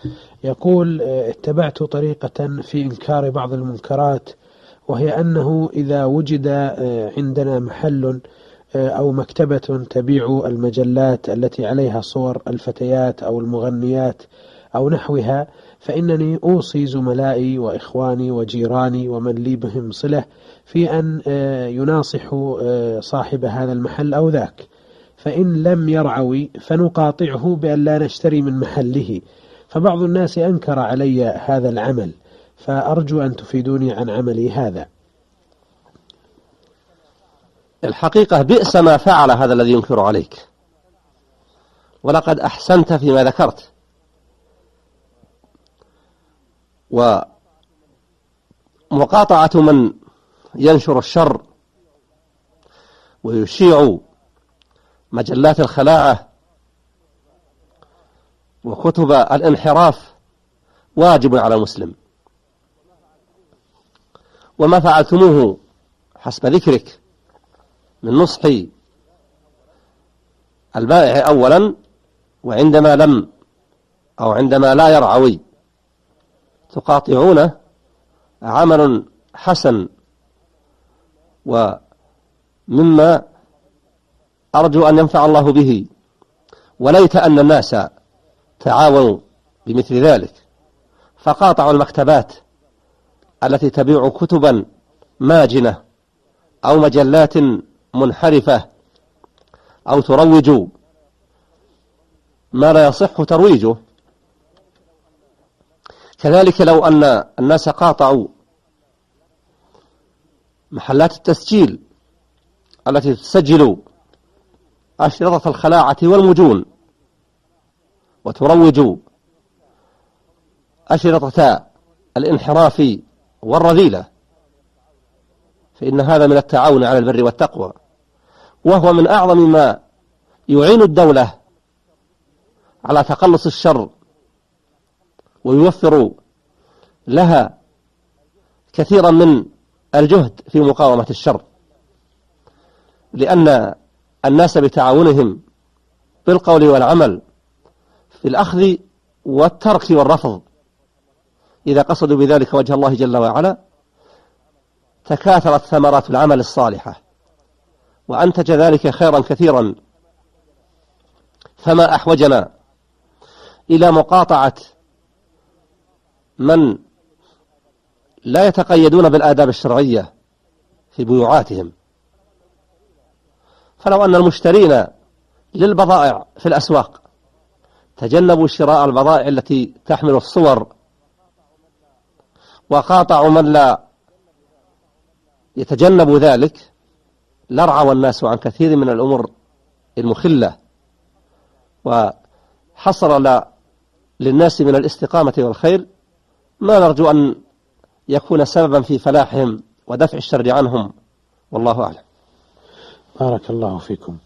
يقول: اتبعت طريقة في إنكار بعض المنكرات، وهي أنه إذا وجد عندنا محل أو مكتبة تبيع المجلات التي عليها صور الفتيات أو المغنيات أو نحوها، فإنني أوصي زملائي وإخواني وجيراني ومن لي بهم صلة في أن يناصحوا صاحب هذا المحل أو ذاك، فإن لم يرعوي فنقاطعه بأن لا نشتري من محله. فبعض الناس أنكر علي هذا العمل، فأرجو أن تفيدوني عن عملي هذا. الحقيقة بئس ما فعل هذا الذي ينكر عليك، ولقد أحسنت فيما ذكرت. ومقاطعة من ينشر الشر ويشيع مجلات الخلاعة وكتب الانحراف واجب على المسلم. وما فعلتموه حسب ذكرك من نصح البائع أولا، وعندما عندما لا يرعوي تقاطعونه، عمل حسن، ومما أرجو أن ينفع الله به. وليت أن الناس تعاونوا بمثل ذلك، فقاطعوا المكتبات التي تبيع كتبا ماجنة أو مجلات منحرفة أو تروج ما لا يصح ترويجه. كذلك لو أن الناس قاطعوا محلات التسجيل التي تسجل أشرطة الخلاعة والمجون وتروج أشرطة الانحراف والرذيلة، فإن هذا من التعاون على البر والتقوى، وهو من أعظم ما يعين الدولة على تقلص الشر ويوفر لها كثيرا من الجهد في مقاومة الشر، لأن الناس بتعاونهم بالقول والعمل في الأخذ والترك والرفض، إذا قصدوا بذلك وجه الله جل وعلا، تكاثرت ثمرات العمل الصالحة وأنتج ذلك خيرا كثيرا. فما أحوجنا إلى مقاطعة من لا يتقيدون بالآداب الشرعية في بيوعاتهم. فلو أن المشترين للبضائع في الأسواق تجنبوا شراء البضائع التي تحمل الصور وقاطعوا من لا يتجنب ذلك، لرعوا الناس عن كثير من الأمور المخلة، وحصل للناس من الاستقامة والخير ما نرجو أن يكون سببا في فلاحهم ودفع الشر عنهم، والله أعلم. بارك الله فيكم.